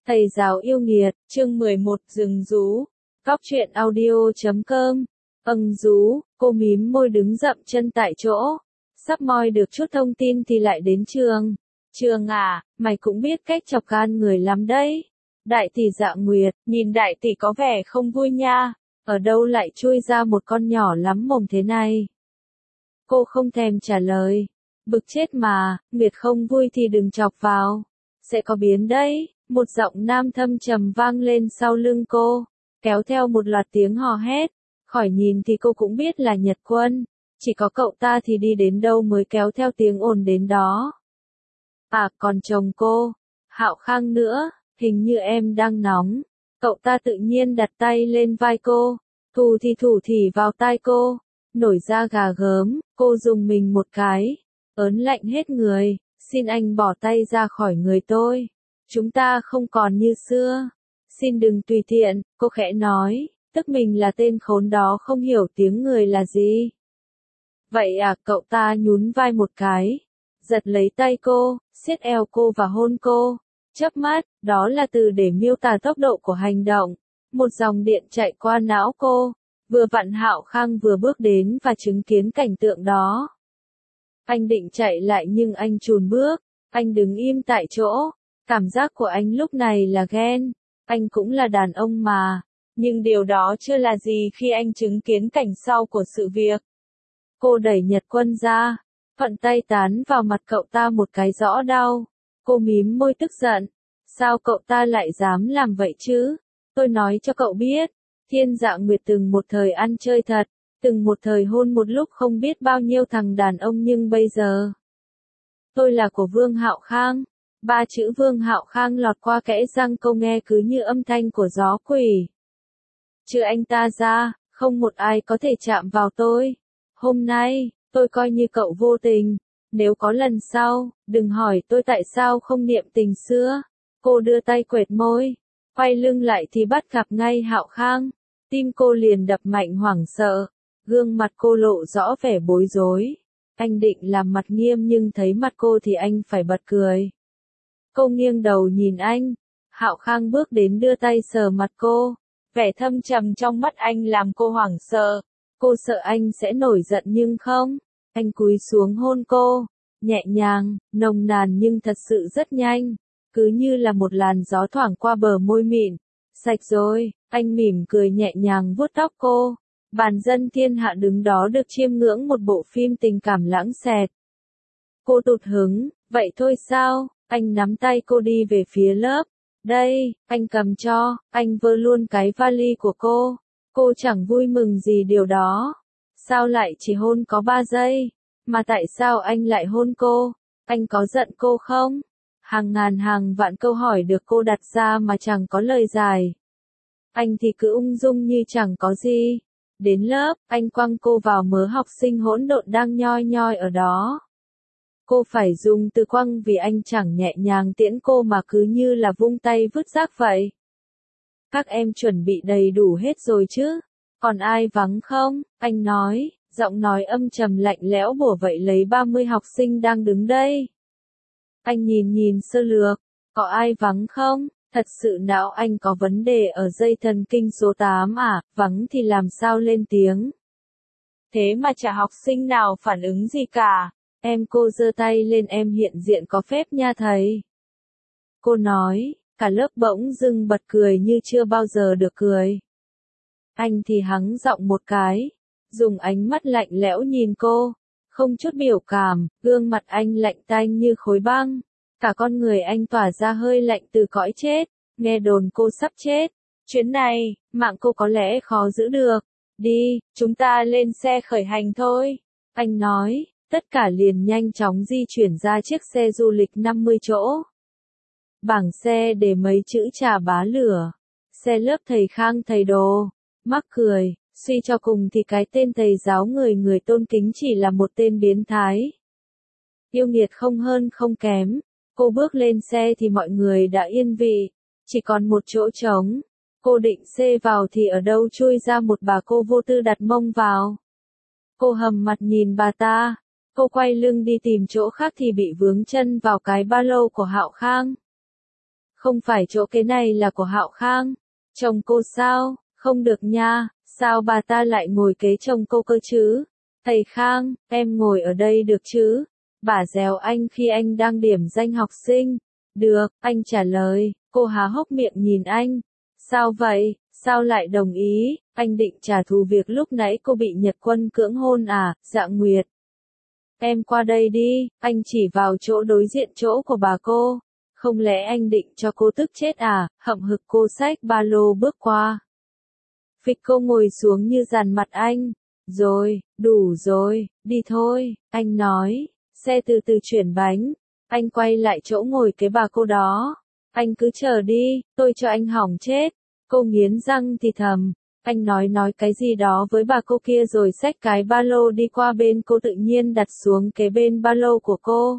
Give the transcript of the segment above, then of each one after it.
Thầy giáo yêu nghiệt, chương 11, rừng rú. Góc truyện audio.com. Rú, cô mím môi đứng dậm chân tại chỗ. Sắp moi được chút thông tin thì lại đến trường. Trường à, mày cũng biết cách chọc gan người lắm đấy. Đại tỷ Dạ Nguyệt, nhìn đại tỷ có vẻ không vui nha. Ở đâu lại chui ra một con nhỏ lắm mồm thế này? Cô không thèm trả lời. Bực chết mà, Nguyệt không vui thì đừng chọc vào. Sẽ có biến đấy. Một giọng nam thâm trầm vang lên sau lưng cô, kéo theo một loạt tiếng hò hét. Khỏi nhìn thì cô cũng biết là Nhật Quân. Chỉ có cậu ta thì đi đến đâu mới kéo theo tiếng ồn đến đó. À, còn chồng cô, Hạo Khang nữa, hình như em đang nóng. Cậu ta tự nhiên đặt tay lên vai cô, thủ thì vào tai cô, nổi da gà gớm, cô dùng mình một cái, ớn lạnh hết người. Xin anh bỏ tay ra khỏi người tôi. Chúng ta không còn như xưa. Xin đừng tùy tiện, cô khẽ nói, tức mình là tên khốn đó không hiểu tiếng người là gì. Vậy à, cậu ta nhún vai một cái, giật lấy tay cô, siết eo cô và hôn cô. Chớp mắt, đó là từ để miêu tả tốc độ của hành động. Một dòng điện chạy qua não cô. Vừa vặn Hạo Khang vừa bước đến và chứng kiến cảnh tượng đó. Anh định chạy lại nhưng anh chùn bước. Anh đứng im tại chỗ. Cảm giác của anh lúc này là ghen. Anh cũng là đàn ông mà. Nhưng điều đó chưa là gì khi anh chứng kiến cảnh sau của sự việc. Cô đẩy Nhật Quân ra. Thuận tay tán vào mặt cậu ta một cái rõ đau. Cô mím môi tức giận. Sao cậu ta lại dám làm vậy chứ? Tôi nói cho cậu biết. Thiên Dạ Nguyệt từng một thời ăn chơi thật. Từng một thời hôn một lúc không biết bao nhiêu thằng đàn ông nhưng bây giờ. Tôi là của Vương Hạo Khang. Ba chữ Vương Hạo Khang lọt qua kẽ răng cô nghe cứ như âm thanh của gió quỷ. Trừ anh ta ra, không một ai có thể chạm vào tôi. Hôm nay, tôi coi như cậu vô tình. Nếu có lần sau, đừng hỏi tôi tại sao không niệm tình xưa. Cô đưa tay quệt môi, quay lưng lại thì bắt gặp ngay Hạo Khang. Tim cô liền đập mạnh hoảng sợ. Gương mặt cô lộ rõ vẻ bối rối. Anh định làm mặt nghiêm nhưng thấy mặt cô thì anh phải bật cười. Cô nghiêng đầu nhìn anh. Hạo Khang bước đến đưa tay sờ mặt cô. Vẻ thâm trầm trong mắt anh làm cô hoảng sợ. Cô sợ anh sẽ nổi giận nhưng không. Anh cúi xuống hôn cô. Nhẹ nhàng, nồng nàn nhưng thật sự rất nhanh. Cứ như là một làn gió thoảng qua bờ môi mịn. Sạch rồi, anh mỉm cười nhẹ nhàng vuốt tóc cô. Bàn dân thiên hạ đứng đó được chiêm ngưỡng một bộ phim tình cảm lãng xẹt. Cô tụt hứng, vậy thôi sao? Anh nắm tay cô đi về phía lớp. Đây, anh cầm cho, anh vơ luôn cái vali của cô. Cô chẳng vui mừng gì điều đó. Sao lại chỉ hôn có 3 giây? Mà tại sao anh lại hôn cô? Anh có giận cô không? Hàng ngàn hàng vạn câu hỏi được cô đặt ra mà chẳng có lời giải. Anh thì cứ ung dung như chẳng có gì. Đến lớp, anh quăng cô vào mớ học sinh hỗn độn đang nhoi nhoi ở đó. Cô phải dùng từ quăng vì anh chẳng nhẹ nhàng tiễn cô mà cứ như là vung tay vứt rác vậy. Các em chuẩn bị đầy đủ hết rồi chứ? Còn ai vắng không? Anh nói, giọng nói âm trầm lạnh lẽo bủa vậy lấy 30 học sinh đang đứng đây. Anh nhìn sơ lược, có ai vắng không? Thật sự não anh có vấn đề ở dây thần kinh số 8 à, vắng thì làm sao lên tiếng. Thế mà chả học sinh nào phản ứng gì cả. Cô giơ tay lên em hiện diện có phép nha thầy. Cô nói, cả lớp bỗng dưng bật cười như chưa bao giờ được cười. Anh thì hắng giọng một cái, dùng ánh mắt lạnh lẽo nhìn cô, không chút biểu cảm, gương mặt anh lạnh tanh như khối băng. Cả con người anh tỏa ra hơi lạnh từ cõi chết, nghe đồn cô sắp chết. Chuyến này, mạng cô có lẽ khó giữ được. Đi, chúng ta lên xe khởi hành thôi. Anh nói, tất cả liền nhanh chóng di chuyển ra chiếc xe du lịch 50 chỗ. Bảng xe để mấy chữ trà bá lửa. Xe lớp thầy Khang thầy Đồ. Mắc cười, suy cho cùng thì cái tên thầy giáo người tôn kính chỉ là một tên biến thái. Yêu nghiệt không hơn không kém. Cô bước lên xe thì mọi người đã yên vị, chỉ còn một chỗ trống. Cô định xê vào thì ở đâu chui ra một bà cô vô tư đặt mông vào. Cô hầm mặt nhìn bà ta, cô quay lưng đi tìm chỗ khác thì bị vướng chân vào cái ba lô của Hạo Khang. Không phải chỗ kế này là của Hạo Khang. Chồng cô sao? Không được nha, sao bà ta lại ngồi kế chồng cô cơ chứ? Thầy Khang, em ngồi ở đây được chứ? Bà dèo anh khi anh đang điểm danh học sinh. Được, anh trả lời, cô há hốc miệng nhìn anh. Sao vậy, sao lại đồng ý, anh định trả thù việc lúc nãy cô bị Nhật Quân cưỡng hôn à, Dạ Nguyệt. Em qua đây đi, anh chỉ vào chỗ đối diện chỗ của bà cô. Không lẽ anh định cho cô tức chết à, hậm hực cô xách ba lô bước qua. Phịch cô ngồi xuống như dàn mặt anh. Rồi, đủ rồi, đi thôi, anh nói. Xe từ từ chuyển bánh. Anh quay lại chỗ ngồi kế bà cô đó. Anh cứ chờ đi, tôi cho anh hỏng chết. Cô nghiến răng thì thầm. Anh nói cái gì đó với bà cô kia rồi xách cái ba lô đi qua bên cô tự nhiên đặt xuống kế bên ba lô của cô.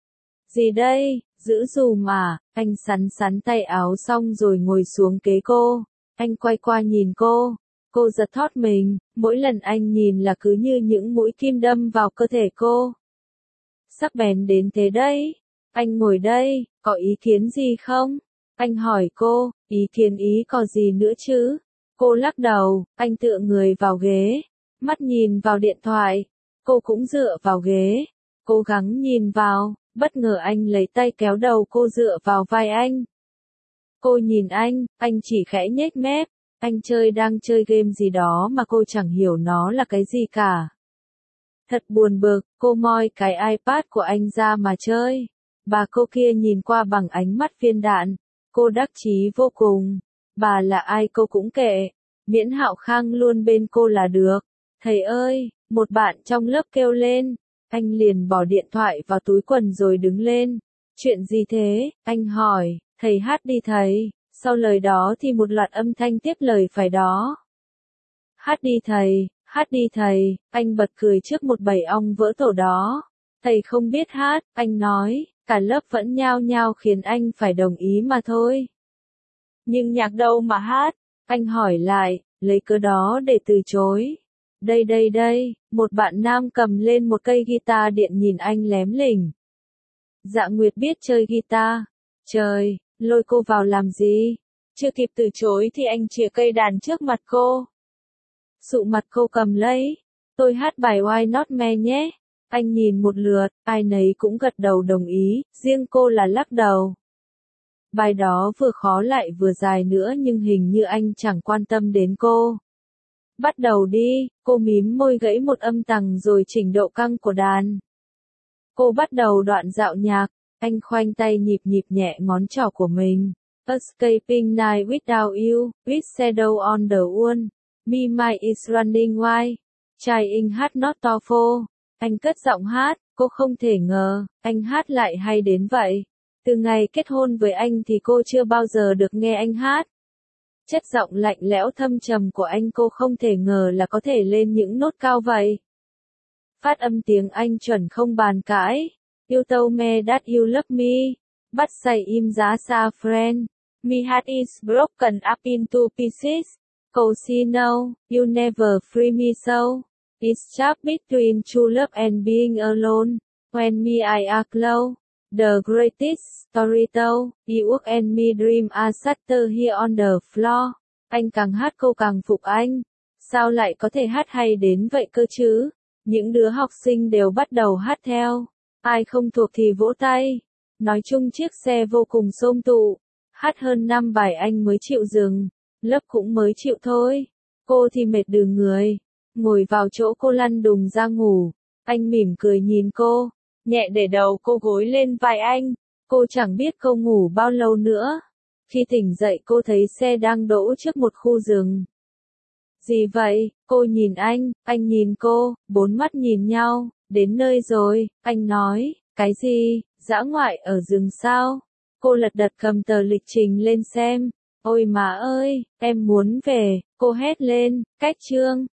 Gì đây, giữ dùm à, anh sắn tay áo xong rồi ngồi xuống kế cô. Anh quay qua nhìn cô giật thót mình, mỗi lần anh nhìn là cứ như những mũi kim đâm vào cơ thể cô. Sắc bén đến thế đấy, anh ngồi đây, có ý kiến gì không? Anh hỏi cô, ý kiến ý có gì nữa chứ? Cô lắc đầu, anh tựa người vào ghế, mắt nhìn vào điện thoại, cô cũng dựa vào ghế, cố gắng nhìn vào, bất ngờ anh lấy tay kéo đầu cô dựa vào vai anh. Cô nhìn anh chỉ khẽ nhếch mép, anh đang chơi game gì đó mà cô chẳng hiểu nó là cái gì cả. Thật buồn bực, cô moi cái iPad của anh ra mà chơi. Bà cô kia nhìn qua bằng ánh mắt viên đạn, cô đắc chí vô cùng. Bà là ai cô cũng kệ, miễn Hạo Khang luôn bên cô là được. Thầy ơi, một bạn trong lớp kêu lên, anh liền bỏ điện thoại vào túi quần rồi đứng lên. Chuyện gì thế, anh hỏi, thầy hát đi thầy. Sau lời đó thì một loạt âm thanh tiếp lời phải đó. Hát đi thầy, anh bật cười trước một bầy ong vỡ tổ đó. Thầy không biết hát, anh nói, cả lớp vẫn nhao nhao khiến anh phải đồng ý mà thôi. Nhưng nhạc đâu mà hát? Anh hỏi lại, lấy cớ đó để từ chối. Đây, một bạn nam cầm lên một cây guitar điện nhìn anh lém lỉnh. Dạ Nguyệt biết chơi guitar. Trời, lôi cô vào làm gì? Chưa kịp từ chối thì anh chìa cây đàn trước mặt cô. Sụ mặt cô cầm lấy. Tôi hát bài Why Not Me nhé. Anh nhìn một lượt, ai nấy cũng gật đầu đồng ý, riêng cô là lắc đầu. Bài đó vừa khó lại vừa dài nữa nhưng hình như anh chẳng quan tâm đến cô. Bắt đầu đi, cô mím môi gãy một âm tầng rồi chỉnh độ căng của đàn. Cô bắt đầu đoạn dạo nhạc, anh khoanh tay nhịp nhẹ ngón trỏ của mình. Escaping night without you, with shadow on the wall. Me my is running wild. Trying hard not to fall. Anh cất giọng hát, cô không thể ngờ, anh hát lại hay đến vậy. Từ ngày kết hôn với anh thì cô chưa bao giờ được nghe anh hát. Chất giọng lạnh lẽo thâm trầm của anh cô không thể ngờ là có thể lên những nốt cao vậy. Phát âm tiếng Anh chuẩn không bàn cãi. You told me that you love me. But say im giá xa friend. My heart is broken up into pieces. Cause you know, you never free me so. It's just between true love and being alone. When me I are close. The greatest story told. You and me dream are shattered here on the floor. Anh càng hát cô càng phục anh. Sao lại có thể hát hay đến vậy cơ chứ? Những đứa học sinh đều bắt đầu hát theo. Ai không thuộc thì vỗ tay. Nói chung chiếc xe vô cùng xôm tụ. Hát hơn 5 bài anh mới chịu dừng. Lớp cũng mới chịu thôi. Cô thì mệt đừ người. Ngồi vào chỗ cô lăn đùng ra ngủ. Anh mỉm cười nhìn cô. Nhẹ để đầu cô gối lên vai anh. Cô chẳng biết cô ngủ bao lâu nữa. Khi tỉnh dậy cô thấy xe đang đỗ trước một khu rừng. Gì vậy? Cô nhìn anh nhìn cô, bốn mắt nhìn nhau. Đến nơi rồi, anh nói, cái gì, dã ngoại ở rừng sao? Cô lật đật cầm tờ lịch trình lên xem. Ôi má ơi, em muốn về, cô hét lên, cách chương.